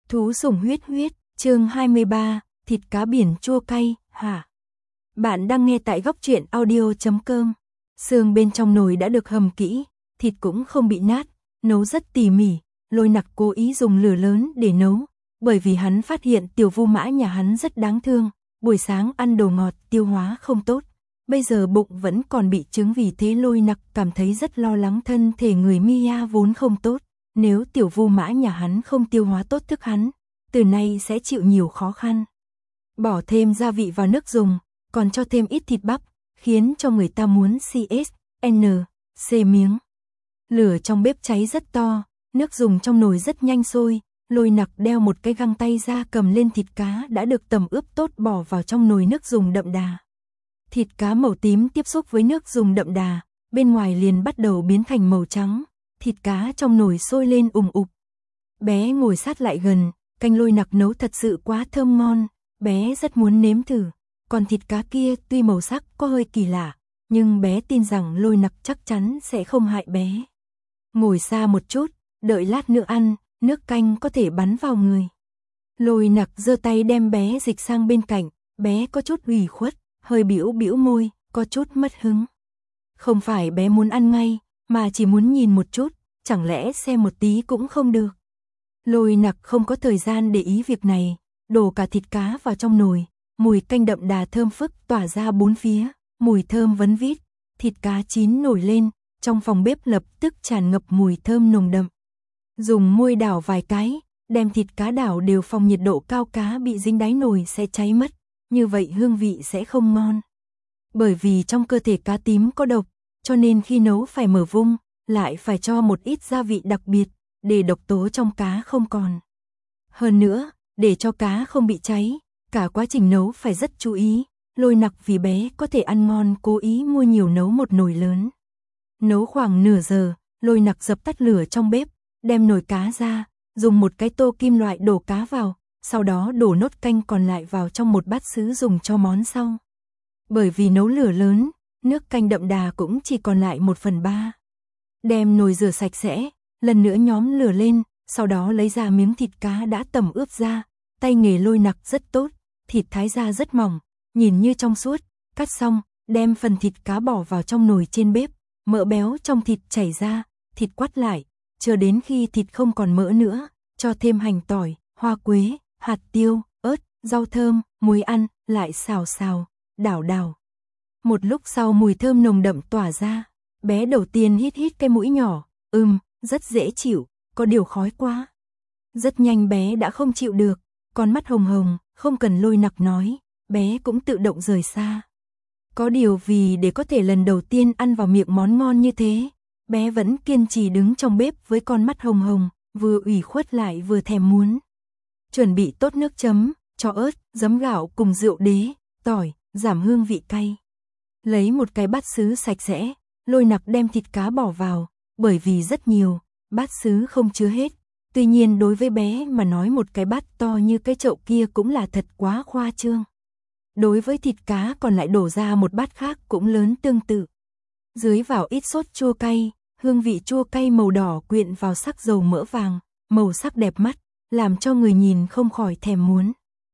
Thú sủng huyết huyết, chương 23, thịt cá biển chua cay, hả? Bạn đang nghe tại goctruyện.audio.com. Xương bên trong nồi đã được hầm kỹ, thịt cũng không bị nát, nấu rất tỉ mỉ. Lôi Nặc cố ý dùng lửa lớn để nấu, bởi vì hắn phát hiện tiểu vu mã nhà hắn rất đáng thương, buổi sáng ăn đồ ngọt tiêu hóa không tốt, bây giờ bụng vẫn còn bị chứng, vì thế Lôi Nặc cảm thấy rất lo lắng thân thể người Mia vốn không tốt. Nếu tiểu vu mã nhà hắn không tiêu hóa tốt thức hắn, từ nay sẽ chịu nhiều khó khăn. Bỏ thêm gia vị vào nước dùng, còn cho thêm ít thịt bắp, khiến cho người ta muốn C miếng. Lửa trong bếp cháy rất to, nước dùng trong nồi rất nhanh sôi. Lôi Nặc đeo một cái găng tay ra, cầm lên thịt cá đã được tẩm ướp tốt bỏ vào trong nồi nước dùng đậm đà. Thịt cá màu tím tiếp xúc với nước dùng đậm đà, bên ngoài liền bắt đầu biến thành màu trắng. Thịt cá trong nồi sôi lên ùm ụp. Bé ngồi sát lại gần, canh Lôi Nặc nấu thật sự quá thơm ngon, bé rất muốn nếm thử. Còn thịt cá kia tuy màu sắc có hơi kỳ lạ, nhưng bé tin rằng Lôi Nặc chắc chắn sẽ không hại bé. Ngồi xa một chút, đợi lát nữa ăn, nước canh có thể bắn vào người. Lôi Nặc giơ tay đem bé dịch sang bên cạnh, bé có chút ủy khuất, hơi bĩu bĩu môi, có chút mất hứng. Không phải bé muốn ăn ngay, mà chỉ muốn nhìn một chút, chẳng lẽ xem một tí cũng không được. Lôi Nặc không có thời gian để ý việc này, đổ cả thịt cá vào trong nồi, mùi canh đậm đà thơm phức tỏa ra bốn phía, mùi thơm vấn vít, thịt cá chín nổi lên, trong phòng bếp lập tức tràn ngập mùi thơm nồng đậm. Dùng muôi đảo vài cái, đem thịt cá đảo đều, phòng nhiệt độ cao, cá bị dính đáy nồi sẽ cháy mất, như vậy hương vị sẽ không ngon. Bởi vì trong cơ thể cá tím có độc, cho nên khi nấu phải mở vung, lại phải cho một ít gia vị đặc biệt, để độc tố trong cá không còn. Hơn nữa, để cho cá không bị cháy, cả quá trình nấu phải rất chú ý. Lôi Nặc vì bé có thể ăn ngon cố ý mua nhiều, nấu một nồi lớn. Nấu khoảng nửa giờ, Lôi Nặc dập tắt lửa trong bếp, đem nồi cá ra, dùng một cái tô kim loại đổ cá vào, sau đó đổ nốt canh còn lại vào trong một bát sứ dùng cho món sau. Bởi vì nấu lửa lớn, nước canh đậm đà cũng chỉ còn lại 1/3. Đem nồi rửa sạch sẽ, lần nữa nhóm lửa lên, sau đó lấy ra miếng thịt cá đã tẩm ướp ra. Tay nghề Lôi Nặc rất tốt, thịt thái ra rất mỏng, nhìn như trong suốt. Cắt xong, đem phần thịt cá bỏ vào trong nồi trên bếp, mỡ béo trong thịt chảy ra, thịt quắt lại, chờ đến khi thịt không còn mỡ nữa, cho thêm hành tỏi, hoa quế, hạt tiêu, ớt, rau thơm, muối ăn, lại xào xào, đảo đảo. Một lúc sau mùi thơm nồng đậm tỏa ra, bé đầu tiên hít hít cái mũi nhỏ, rất dễ chịu, có điều khói quá. Rất nhanh bé đã không chịu được, con mắt hồng hồng, không cần Lôi Nặc nói, bé cũng tự động rời xa. Có điều vì để có thể lần đầu tiên ăn vào miệng món ngon như thế, bé vẫn kiên trì đứng trong bếp với con mắt hồng hồng, vừa ủy khuất lại vừa thèm muốn. Chuẩn bị tốt nước chấm, cho ớt, giấm gạo cùng rượu đế, tỏi, giảm hương vị cay. Lấy một cái bát sứ sạch sẽ, Lôi Nặc đem thịt cá bỏ vào, bởi vì rất nhiều, bát sứ không chứa hết. Tuy nhiên đối với bé mà nói một cái bát to như cái chậu kia cũng là thật quá khoa trương. Đối với thịt cá còn lại đổ ra một bát khác cũng lớn tương tự. Dưới vào ít sốt chua cay, hương vị chua cay màu đỏ quyện vào sắc dầu mỡ vàng, màu sắc đẹp mắt, làm cho người nhìn không khỏi thèm muốn.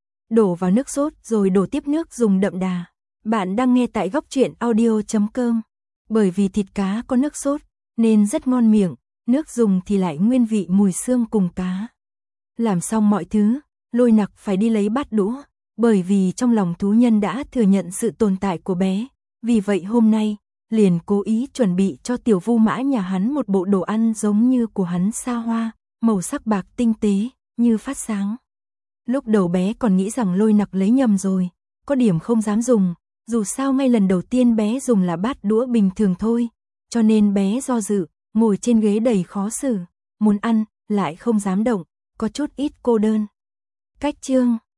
Đổ vào nước sốt rồi đổ tiếp nước dùng đậm đà. Bạn đang nghe tại goctruyện.audio.com. Bởi vì thịt cá có nước sốt nên rất ngon miệng, nước dùng thì lại nguyên vị mùi xương cùng cá. Làm xong mọi thứ, Lôi Nặc phải đi lấy bát đũa, bởi vì trong lòng thú nhân đã thừa nhận sự tồn tại của bé. Vì vậy hôm nay, liền cố ý chuẩn bị cho tiểu vu mã nhà hắn một bộ đồ ăn giống như của hắn, xa hoa, màu sắc bạc tinh tế, như phát sáng. Lúc đầu bé còn nghĩ rằng Lôi Nặc lấy nhầm rồi, có điểm không dám dùng, dù sao ngay lần đầu tiên bé dùng là bát đũa bình thường thôi, cho nên bé do dự, ngồi trên ghế đầy khó xử, muốn ăn, lại không dám động, có chút ít cô đơn. Cách chương